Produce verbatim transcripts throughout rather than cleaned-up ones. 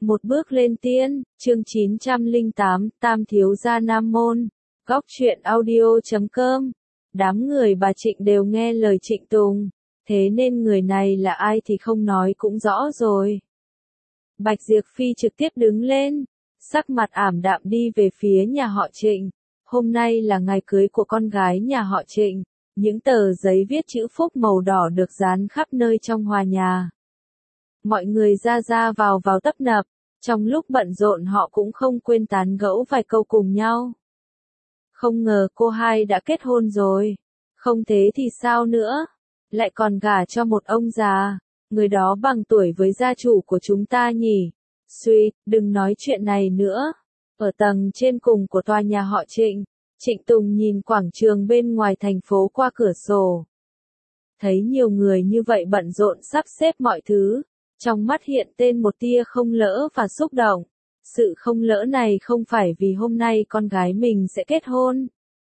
Một bước lên tiên, chương chín trăm lẻ tám, Tam thiếu gia Nam môn. Góc truyện audio chấm com. Đám người bà Trịnh đều nghe lời Trịnh Tùng, thế nên người này là ai thì không nói cũng rõ rồi. Bạch Diệp Phi trực tiếp đứng lên, sắc mặt ảm đạm đi về phía nhà họ Trịnh. Hôm nay là ngày cưới của con gái nhà họ Trịnh, những tờ giấy viết chữ phúc màu đỏ được dán khắp nơi trong hòa nhà. Mọi người ra ra vào vào tấp nập, trong lúc bận rộn họ cũng không quên tán gẫu vài câu cùng nhau. Không ngờ cô hai đã kết hôn rồi, không thế thì sao nữa, lại còn gả cho một ông già, người đó bằng tuổi với gia chủ của chúng ta nhỉ. Suy, đừng nói chuyện này nữa. Ở tầng trên cùng của tòa nhà họ Trịnh, Trịnh Tùng nhìn quảng trường bên ngoài thành phố qua cửa sổ. Thấy nhiều người như vậy bận rộn sắp xếp mọi thứ, trong mắt hiện tên một tia không lỡ và xúc động. Sự không lỡ này không phải vì hôm nay con gái mình sẽ kết hôn.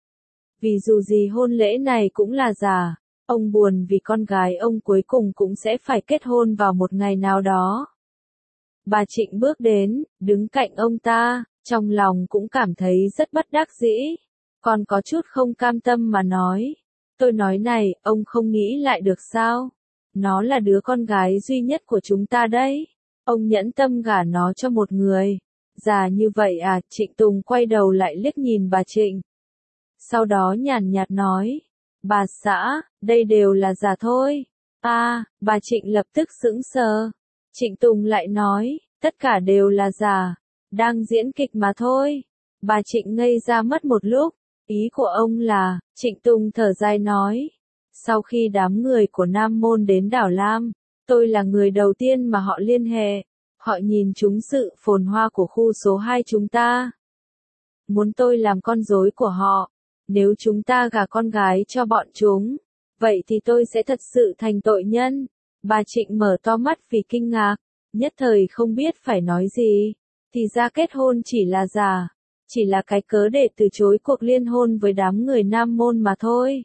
Vì dù gì hôn lễ này cũng là giả, ông buồn vì con gái ông cuối cùng cũng sẽ phải kết hôn vào một ngày nào đó. Bà Trịnh bước đến, đứng cạnh ông ta, trong lòng cũng cảm thấy rất bất đắc dĩ, còn có chút không cam tâm mà nói. Tôi nói này, ông không nghĩ lại được sao? Nó là đứa con gái duy nhất của chúng ta đấy. Ông nhẫn tâm gả nó cho một người già như vậy à? Trịnh Tùng quay đầu lại liếc nhìn bà Trịnh. Sau đó nhàn nhạt nói, bà xã, đây đều là giả thôi. À, bà Trịnh lập tức sững sờ. Trịnh Tùng lại nói, tất cả đều là giả, đang diễn kịch mà thôi. Bà Trịnh ngây ra mất một lúc, ý của ông là, Trịnh Tùng thở dài nói, sau khi đám người của Nam Môn đến đảo Lam, tôi là người đầu tiên mà họ liên hệ. Họ nhìn trúng sự phồn hoa của khu số hai chúng ta, muốn tôi làm con rối của họ. Nếu chúng ta gả con gái cho bọn chúng, vậy thì tôi sẽ thật sự thành tội nhân. Bà Trịnh mở to mắt vì kinh ngạc, nhất thời không biết phải nói gì. Thì ra kết hôn chỉ là giả, chỉ là cái cớ để từ chối cuộc liên hôn với đám người Nam Môn mà thôi.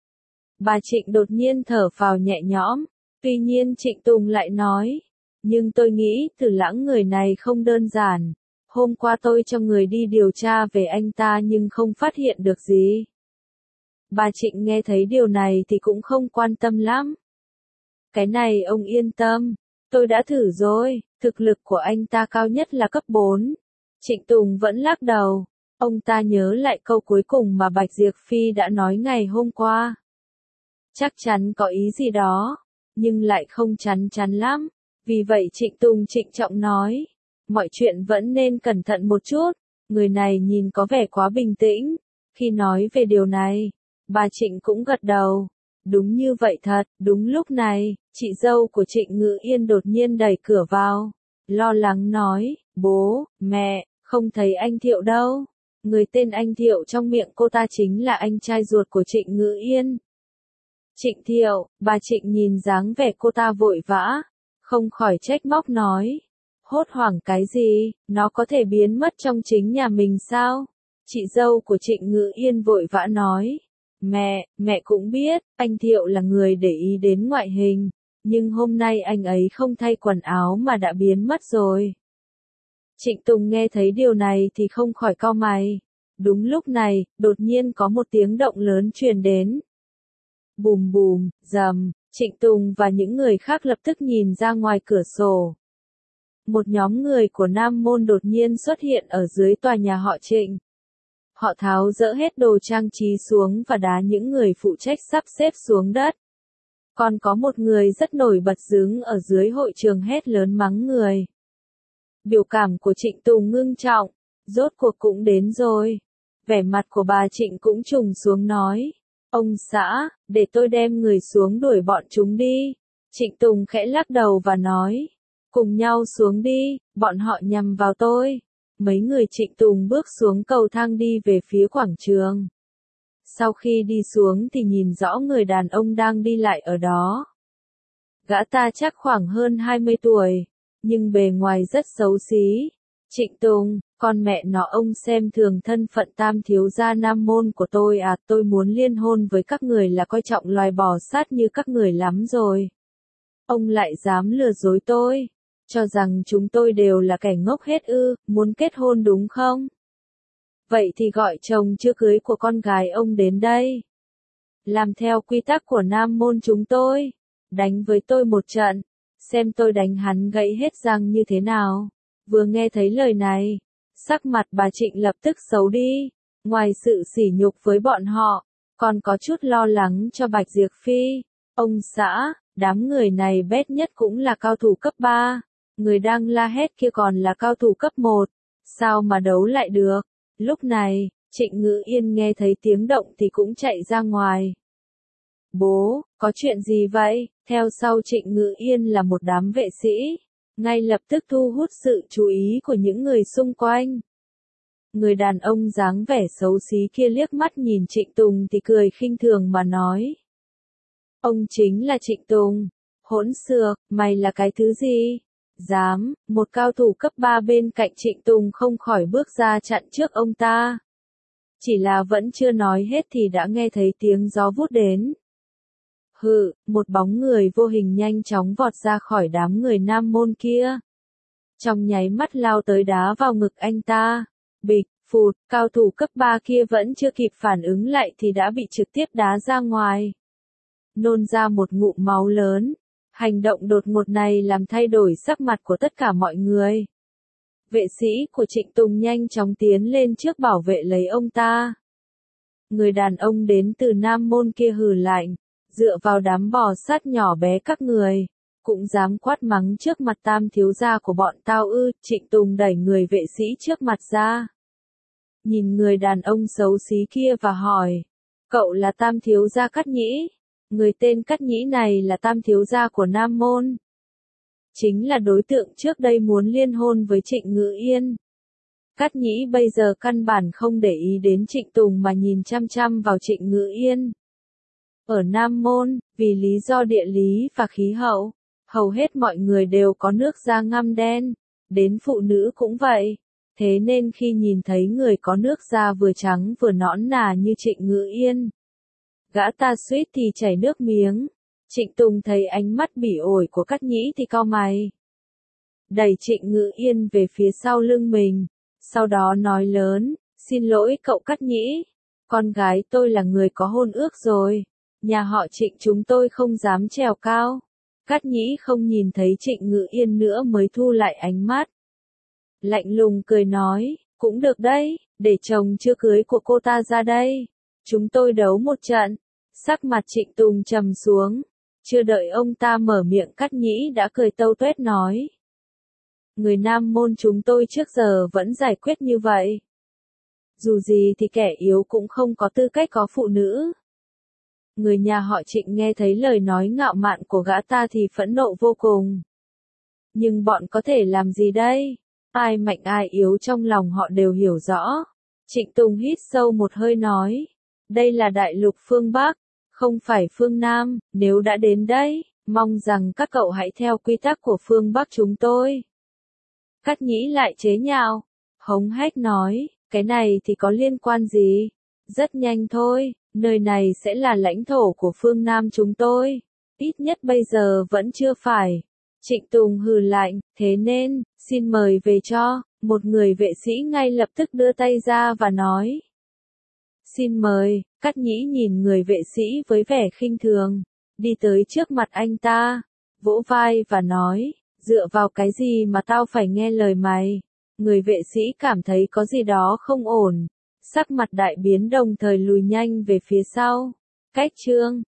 Bà Trịnh đột nhiên thở phào nhẹ nhõm, tuy nhiên Trịnh Tùng lại nói, nhưng tôi nghĩ Từ Lãng người này không đơn giản. Hôm qua tôi cho người đi điều tra về anh ta nhưng không phát hiện được gì. Bà Trịnh nghe thấy điều này thì cũng không quan tâm lắm. Cái này ông yên tâm, tôi đã thử rồi, thực lực của anh ta cao nhất là cấp bốn. Trịnh Tùng vẫn lắc đầu, ông ta nhớ lại câu cuối cùng mà Bạch Diệp Phi đã nói ngày hôm qua. Chắc chắn có ý gì đó, nhưng lại không chắn chắn lắm. Vì vậy Trịnh Tùng trịnh trọng nói, mọi chuyện vẫn nên cẩn thận một chút. Người này nhìn có vẻ quá bình tĩnh. Khi nói về điều này, bà Trịnh cũng gật đầu. Đúng như vậy thật. Đúng lúc này, chị dâu của Trịnh Ngữ Yên đột nhiên đẩy cửa vào, lo lắng nói, bố, mẹ, không thấy anh Thiệu đâu. Người tên anh Thiệu trong miệng cô ta chính là anh trai ruột của Trịnh Ngữ Yên. Trịnh Thiệu, bà Trịnh nhìn dáng vẻ cô ta vội vã, không khỏi trách móc nói, hốt hoảng cái gì, nó có thể biến mất trong chính nhà mình sao? Chị dâu của Trịnh Ngữ Yên vội vã nói, mẹ, mẹ cũng biết, anh Thiệu là người để ý đến ngoại hình, nhưng hôm nay anh ấy không thay quần áo mà đã biến mất rồi. Trịnh Tùng nghe thấy điều này thì không khỏi cau mày. Đúng lúc này, đột nhiên có một tiếng động lớn truyền đến. Bùm bùm, rầm, Trịnh Tùng và những người khác lập tức nhìn ra ngoài cửa sổ. Một nhóm người của Nam Môn đột nhiên xuất hiện ở dưới tòa nhà họ Trịnh. Họ tháo dỡ hết đồ trang trí xuống và đá những người phụ trách sắp xếp xuống đất. Còn có một người rất nổi bật đứng ở dưới hội trường hét lớn mắng người. Biểu cảm của Trịnh Tùng ngưng trọng, rốt cuộc cũng đến rồi. Vẻ mặt của bà Trịnh cũng trùng xuống nói, ông xã, để tôi đem người xuống đuổi bọn chúng đi. Trịnh Tùng khẽ lắc đầu và nói, cùng nhau xuống đi, bọn họ nhằm vào tôi. Mấy người Trịnh Tùng bước xuống cầu thang đi về phía quảng trường. Sau khi đi xuống thì nhìn rõ người đàn ông đang đi lại ở đó. Gã ta chắc khoảng hơn hai mươi tuổi, nhưng bề ngoài rất xấu xí. Trịnh Tùng, con mẹ nó, ông xem thường thân phận Tam thiếu gia Nam Môn của tôi à? Tôi muốn liên hôn với các người là coi trọng loài bò sát như các người lắm rồi. Ông lại dám lừa dối tôi. Cho rằng chúng tôi đều là kẻ ngốc hết ư, muốn kết hôn đúng không? Vậy thì gọi chồng chưa cưới của con gái ông đến đây. Làm theo quy tắc của Nam môn chúng tôi. Đánh với tôi một trận. Xem tôi đánh hắn gãy hết răng như thế nào. Vừa nghe thấy lời này, sắc mặt bà Trịnh lập tức xấu đi. Ngoài sự sỉ nhục với bọn họ, còn có chút lo lắng cho Bạch Diệp Phi. Ông xã, đám người này bét nhất cũng là cao thủ cấp ba. Người đang la hét kia còn là cao thủ cấp một. Sao mà đấu lại được? Lúc này, Trịnh Ngữ Yên nghe thấy tiếng động thì cũng chạy ra ngoài. Bố, có chuyện gì vậy? Theo sau Trịnh Ngữ Yên là một đám vệ sĩ. Ngay lập tức thu hút sự chú ý của những người xung quanh. Người đàn ông dáng vẻ xấu xí kia liếc mắt nhìn Trịnh Tùng thì cười khinh thường mà nói. Ông chính là Trịnh Tùng. Hỗn xược, mày là cái thứ gì? Dám, một cao thủ cấp ba bên cạnh Trịnh Tùng không khỏi bước ra chặn trước ông ta. Chỉ là vẫn chưa nói hết thì đã nghe thấy tiếng gió vút đến. Hự, một bóng người vô hình nhanh chóng vọt ra khỏi đám người Nam môn kia. Trong nháy mắt lao tới đá vào ngực anh ta. Bịch, phụt, cao thủ cấp ba kia vẫn chưa kịp phản ứng lại thì đã bị trực tiếp đá ra ngoài. Nôn ra một ngụm máu lớn. Hành động đột ngột này làm thay đổi sắc mặt của tất cả mọi người. Vệ sĩ của Trịnh Tùng nhanh chóng tiến lên trước bảo vệ lấy ông ta. Người đàn ông đến từ Nam môn kia hừ lạnh, dựa vào đám bò sát nhỏ bé các người, cũng dám quát mắng trước mặt tam thiếu gia của bọn tao ư. Trịnh Tùng đẩy người vệ sĩ trước mặt ra. Nhìn người đàn ông xấu xí kia và hỏi, cậu là tam thiếu gia Cát Nhĩ? Người tên Cát Nhĩ này là tam thiếu gia của Nam môn. Chính là đối tượng trước đây muốn liên hôn với Trịnh Ngữ Yên. Cát Nhĩ bây giờ căn bản không để ý đến Trịnh Tùng mà nhìn chăm chăm vào Trịnh Ngữ Yên. Ở Nam môn, vì lý do địa lý và khí hậu, hầu hết mọi người đều có nước da ngăm đen, đến phụ nữ cũng vậy. Thế nên khi nhìn thấy người có nước da vừa trắng vừa nõn nà như Trịnh Ngữ Yên, gã ta suýt thì chảy nước miếng. Trịnh Tùng thấy ánh mắt bỉ ổi của Cát Nhĩ thì cau mày. Đẩy Trịnh Ngữ Yên về phía sau lưng mình, sau đó nói lớn, xin lỗi cậu Cát Nhĩ, con gái tôi là người có hôn ước rồi, nhà họ Trịnh chúng tôi không dám trèo cao. Cát Nhĩ không nhìn thấy Trịnh Ngữ Yên nữa mới thu lại ánh mắt. Lạnh lùng cười nói, cũng được đấy, để chồng chưa cưới của cô ta ra đây. Chúng tôi đấu một trận. Sắc mặt Trịnh Tùng trầm xuống. Chưa đợi ông ta mở miệng Cát Nhĩ đã cười tâu tuét nói. Người Nam môn chúng tôi trước giờ vẫn giải quyết như vậy. Dù gì thì kẻ yếu cũng không có tư cách có phụ nữ. Người nhà họ Trịnh nghe thấy lời nói ngạo mạn của gã ta thì phẫn nộ vô cùng. Nhưng bọn có thể làm gì đây? Ai mạnh ai yếu trong lòng họ đều hiểu rõ. Trịnh Tùng hít sâu một hơi nói. Đây là đại lục phương Bắc, không phải phương Nam, nếu đã đến đây, mong rằng các cậu hãy theo quy tắc của phương Bắc chúng tôi. Cát Nhĩ lại chế nhạo, hống hách nói, cái này thì có liên quan gì? Rất nhanh thôi, nơi này sẽ là lãnh thổ của phương Nam chúng tôi. Ít nhất bây giờ vẫn chưa phải. Trịnh Tùng hừ lạnh, thế nên, xin mời về cho. Một người vệ sĩ ngay lập tức đưa tay ra và nói. Xin mời. Cát Nhĩ nhìn người vệ sĩ với vẻ khinh thường, đi tới trước mặt anh ta, vỗ vai và nói, dựa vào cái gì mà tao phải nghe lời mày? Người vệ sĩ cảm thấy có gì đó không ổn, sắc mặt đại biến đồng thời lùi nhanh về phía sau. Cách chương